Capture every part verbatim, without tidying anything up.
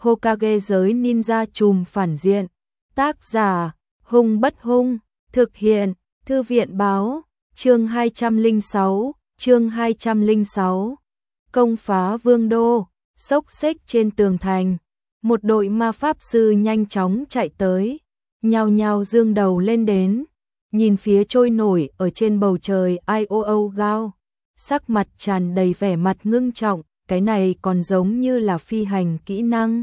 Hokage giới ninja trùm phản diện. Tác giả, Hung Bất Hung, thực hiện, Thư viện báo, chương hai trăm lẻ sáu, chương hai trăm lẻ sáu. Công phá vương đô, xốc xếch trên tường thành. Một đội ma pháp sư nhanh chóng chạy tới, nhao nhao dương đầu lên đến, nhìn phía trôi nổi ở trên bầu trời i o o Gao, sắc mặt tràn đầy vẻ mặt ngưng trọng, cái này còn giống như là phi hành kỹ năng.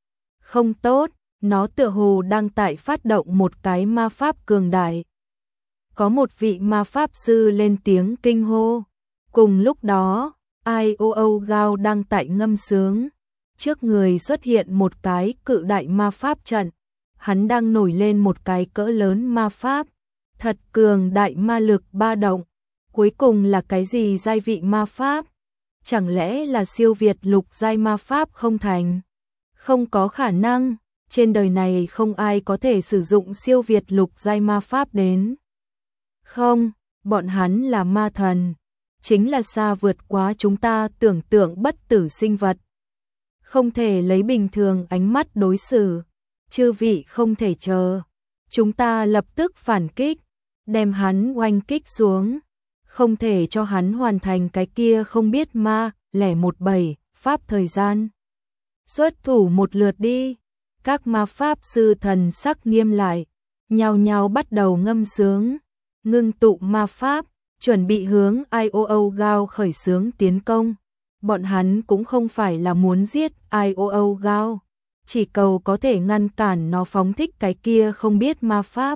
Không tốt, nó tựa hồ đang tại phát động một cái ma pháp cường đại. Có một vị ma pháp sư lên tiếng kinh hô. Cùng lúc đó, i o o Gao đang tại ngâm sướng. Trước người xuất hiện một cái cự đại ma pháp trận. Hắn đang nổi lên một cái cỡ lớn ma pháp. Thật cường đại ma lực ba động. Cuối cùng là cái gì giai vị ma pháp? Chẳng lẽ là siêu việt lục giai ma pháp không thành? Không có khả năng, trên đời này không ai có thể sử dụng siêu việt lục giai ma pháp đến. Không, bọn hắn là ma thần, chính là xa vượt quá chúng ta tưởng tượng bất tử sinh vật. Không thể lấy bình thường ánh mắt đối xử, chư vị không thể chờ. Chúng ta lập tức phản kích, đem hắn oanh kích xuống. Không thể cho hắn hoàn thành cái kia không biết ma, lẻ một bảy, pháp thời gian. Xuất thủ một lượt đi. Các ma pháp sư thần sắc nghiêm lại, nhao nhao bắt đầu ngâm sướng, ngưng tụ ma pháp, chuẩn bị hướng i o o Gao khởi xướng tiến công. Bọn hắn cũng không phải là muốn giết i o o Gao, chỉ cầu có thể ngăn cản nó phóng thích cái kia không biết ma pháp.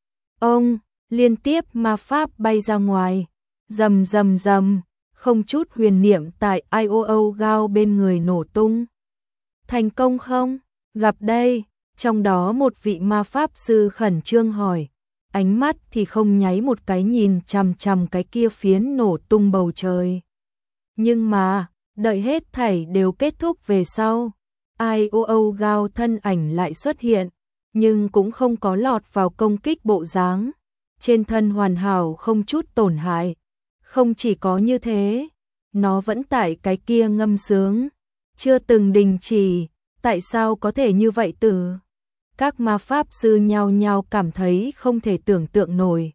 Ông, liên tiếp ma pháp bay ra ngoài, rầm rầm rầm, không chút huyền niệm tại i o o Gao bên người nổ tung. Thành công không? Gặp đây, trong đó một vị ma pháp sư khẩn trương hỏi, ánh mắt thì không nháy một cái nhìn chằm chằm cái kia phiến nổ tung bầu trời. Nhưng mà, đợi hết thảy đều kết thúc về sau, i o o Gao thân ảnh lại xuất hiện, nhưng cũng không có lọt vào công kích bộ dáng, trên thân hoàn hảo không chút tổn hại. Không chỉ có như thế, nó vẫn tại cái kia ngâm sướng, chưa từng đình chỉ. Tại sao có thể như vậy từ? Các ma pháp sư nhao nhao cảm thấy không thể tưởng tượng nổi.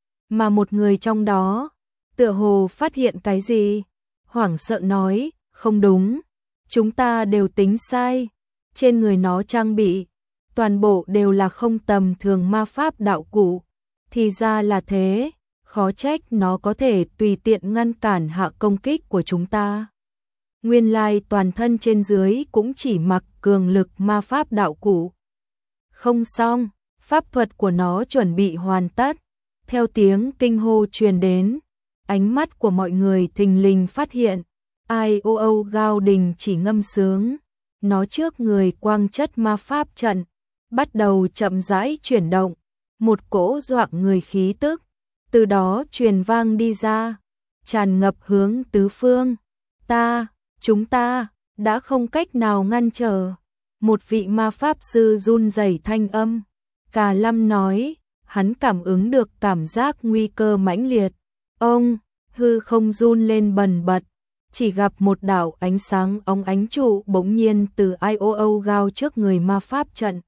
Mà một người trong đó, tựa hồ phát hiện cái gì? Hoảng sợ nói, không đúng, chúng ta đều tính sai. Trên người nó trang bị, toàn bộ đều là không tầm thường ma pháp đạo cụ. Thì ra là thế, khó trách nó có thể tùy tiện ngăn cản hạ công kích của chúng ta. Nguyên lai toàn thân trên dưới cũng chỉ mặc cường lực ma pháp đạo cụ. Không xong, pháp thuật của nó chuẩn bị hoàn tất. Theo tiếng kinh hô truyền đến, ánh mắt của mọi người thình lình phát hiện, i o o Gao đình chỉ ngâm sướng. Nó trước người quang chất ma pháp trận, bắt đầu chậm rãi chuyển động. Một cỗ doạng người khí tức, từ đó truyền vang đi ra, tràn ngập hướng tứ phương. Ta... Chúng ta đã không cách nào ngăn trở. Một vị ma pháp sư run rẩy thanh âm. Cà Lâm nói, hắn cảm ứng được cảm giác nguy cơ mãnh liệt. Ông, hư không run lên bần bật. Chỉ gặp một đạo ánh sáng óng ánh trụ bỗng nhiên từ i o o Gao trước người ma pháp trận.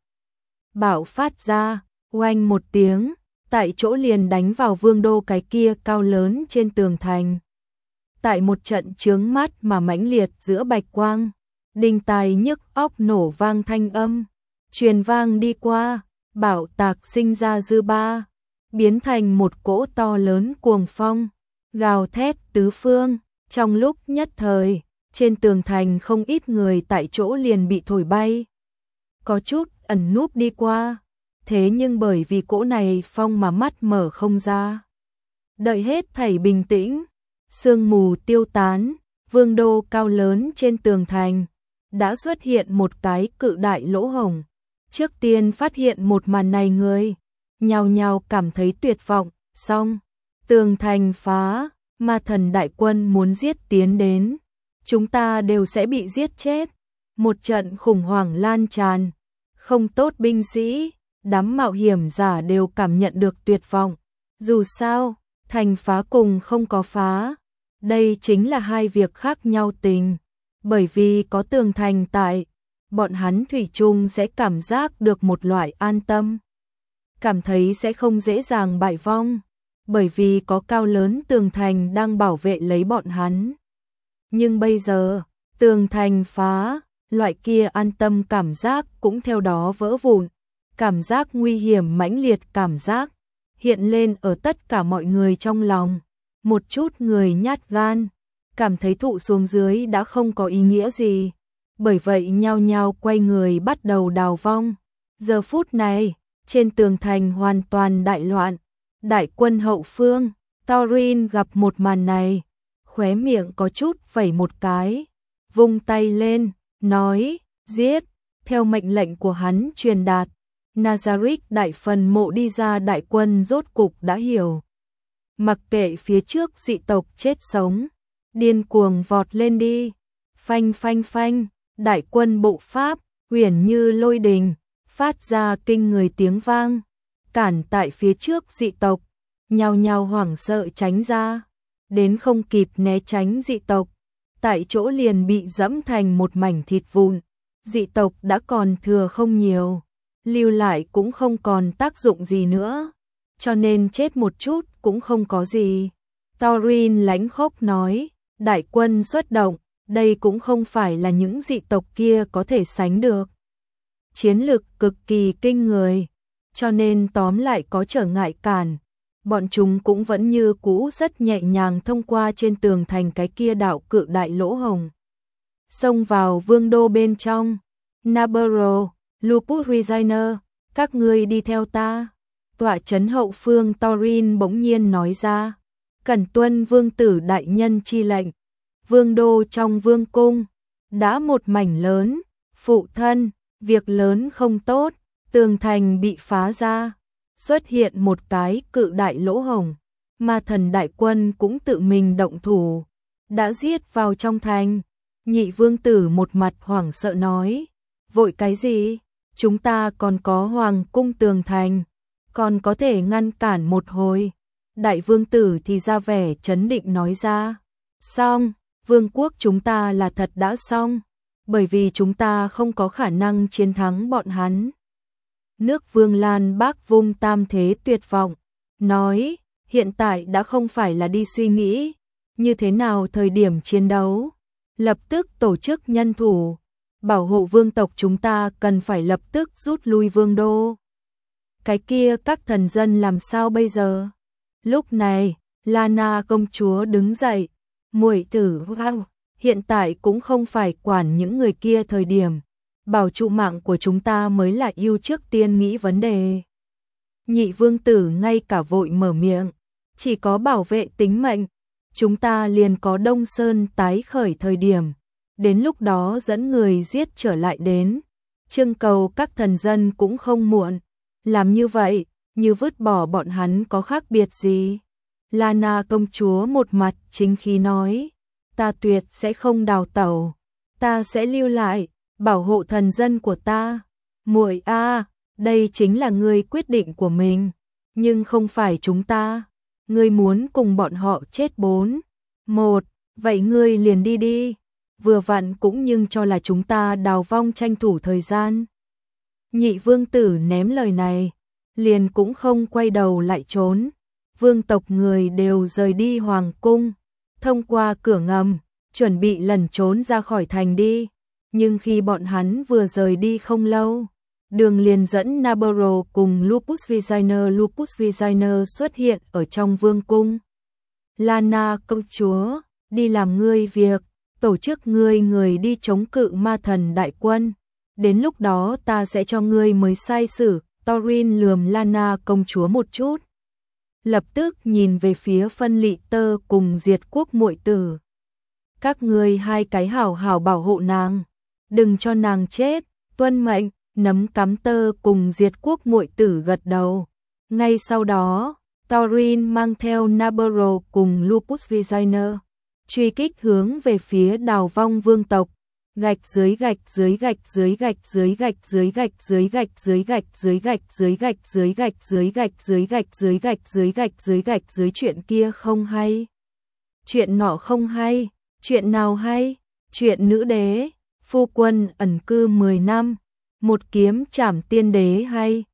Bạo phát ra, oanh một tiếng, tại chỗ liền đánh vào vương đô cái kia cao lớn trên tường thành. Tại một trận chướng mắt mà mãnh liệt giữa bạch quang, đinh tai nhức óc nổ vang thanh âm, truyền vang đi qua, bảo tạc sinh ra dư ba, biến thành một cỗ to lớn cuồng phong, gào thét tứ phương. Trong lúc nhất thời, trên tường thành không ít người tại chỗ liền bị thổi bay. Có chút ẩn núp đi qua, thế nhưng bởi vì cỗ này phong mà mắt mở không ra. Đợi hết thảy bình tĩnh, sương mù tiêu tán, vương đô cao lớn trên tường thành, đã xuất hiện một cái cự đại lỗ hổng. Trước tiên phát hiện một màn này người, nhao nhao cảm thấy tuyệt vọng, xong, tường thành phá, ma thần đại quân muốn giết tiến đến, chúng ta đều sẽ bị giết chết. Một trận khủng hoảng lan tràn, không tốt binh sĩ, đám mạo hiểm giả đều cảm nhận được tuyệt vọng. Dù sao, thành phá cùng không có phá, đây chính là hai việc khác nhau tình. Bởi vì có tường thành tại, bọn hắn thủy chung sẽ cảm giác được một loại an tâm. Cảm thấy sẽ không dễ dàng bại vong, bởi vì có cao lớn tường thành đang bảo vệ lấy bọn hắn. Nhưng bây giờ, tường thành phá, loại kia an tâm cảm giác cũng theo đó vỡ vụn. Cảm giác nguy hiểm mãnh liệt cảm giác hiện lên ở tất cả mọi người trong lòng. Một chút người nhát gan, cảm thấy thụ xuống dưới đã không có ý nghĩa gì. Bởi vậy nhao nhao quay người bắt đầu đào vong. Giờ phút này, trên tường thành hoàn toàn đại loạn. Đại quân hậu phương, Thorin gặp một màn này, khóe miệng có chút vẩy một cái, vung tay lên, nói, giết, theo mệnh lệnh của hắn truyền đạt. Nazarick đại phần mộ đi ra đại quân rốt cục đã hiểu. Mặc kệ phía trước dị tộc chết sống, điên cuồng vọt lên đi. Phanh phanh phanh, đại quân bộ Pháp, uyển như lôi đình, phát ra kinh người tiếng vang, cản tại phía trước dị tộc, nhao nhao hoảng sợ tránh ra, đến không kịp né tránh dị tộc, tại chỗ liền bị dẫm thành một mảnh thịt vụn. Dị tộc đã còn thừa không nhiều, lưu lại cũng không còn tác dụng gì nữa, cho nên chết một chút cũng không có gì. Thorin lãnh khốc nói, đại quân xuất động, đây cũng không phải là những dị tộc kia có thể sánh được. Chiến lực cực kỳ kinh người, cho nên tóm lại có trở ngại cản, bọn chúng cũng vẫn như cũ rất nhẹ nhàng thông qua trên tường thành cái kia đạo cự đại lỗ hồng. Xông vào vương đô bên trong. Nabarro, Lupus Resigner, các ngươi đi theo ta. Tọa trấn hậu phương Thorin bỗng nhiên nói ra, cẩn tuân vương tử đại nhân chi lệnh. Vương đô trong vương cung, đã một mảnh lớn, phụ thân, việc lớn không tốt, tường thành bị phá ra, xuất hiện một cái cự đại lỗ hồng, ma thần đại quân cũng tự mình động thủ, đã giết vào trong thành. Nhị vương tử một mặt hoảng sợ nói, vội cái gì, chúng ta còn có hoàng cung tường thành, còn có thể ngăn cản một hồi. Đại vương tử thì ra vẻ trấn định nói ra, xong, vương quốc chúng ta là thật đã xong, bởi vì chúng ta không có khả năng chiến thắng bọn hắn. Nước Vương Lan Bác vung tam thế tuyệt vọng, nói, hiện tại đã không phải là đi suy nghĩ, như thế nào thời điểm chiến đấu, lập tức tổ chức nhân thủ, bảo hộ vương tộc chúng ta cần phải lập tức rút lui vương đô. Cái kia các thần dân làm sao bây giờ? Lúc này, Lana công chúa đứng dậy, muội tử, hiện tại cũng không phải quản những người kia thời điểm, bảo trụ mạng của chúng ta mới là ưu trước tiên nghĩ vấn đề. Nhị vương tử ngay cả vội mở miệng, chỉ có bảo vệ tính mệnh, chúng ta liền có Đông Sơn tái khởi thời điểm, đến lúc đó dẫn người giết trở lại đến, trưng cầu các thần dân cũng không muộn, làm như vậy, như vứt bỏ bọn hắn có khác biệt gì. Lana công chúa một mặt chính khí nói, ta tuyệt sẽ không đào tẩu, ta sẽ lưu lại, bảo hộ thần dân của ta. Muội a, đây chính là ngươi quyết định của mình, nhưng không phải chúng ta. Ngươi muốn cùng bọn họ chết bốn, một, vậy ngươi liền đi đi, vừa vặn cũng nhưng cho là chúng ta đào vong tranh thủ thời gian. Nhị vương tử ném lời này, liền cũng không quay đầu lại trốn. Vương tộc người đều rời đi hoàng cung, thông qua cửa ngầm, chuẩn bị lẩn trốn ra khỏi thành đi. Nhưng khi bọn hắn vừa rời đi không lâu, đường liền dẫn Nabarro cùng Lupus Resigner Lupus Resigner xuất hiện ở trong vương cung. Lana công chúa, đi làm ngươi việc, tổ chức ngươi người đi chống cự ma thần đại quân. Đến lúc đó ta sẽ cho ngươi mới sai xử. Thorin lườm Lana công chúa một chút, lập tức nhìn về phía Phân Lị Tơ cùng Diệt Quốc muội tử. Các ngươi hai cái hảo hảo bảo hộ nàng, đừng cho nàng chết, tuân mệnh. Nấm Cắm Tơ cùng Diệt Quốc muội tử gật đầu. Ngay sau đó, Thorin mang theo Nabarro cùng Lupus Resigner, truy kích hướng về phía đào vong vương tộc. Gạch dưới gạch dưới gạch dưới gạch dưới gạch dưới gạch dưới gạch dưới gạch dưới gạch dưới gạch dưới gạch dưới gạch dưới gạch dưới gạch dưới gạch dưới gạch dưới chuyện kia không hay. Chuyện nọ không hay, chuyện nào hay? Chuyện nữ đế, Phu quân ẩn cư mười năm, một kiếm trảm tiên đế hay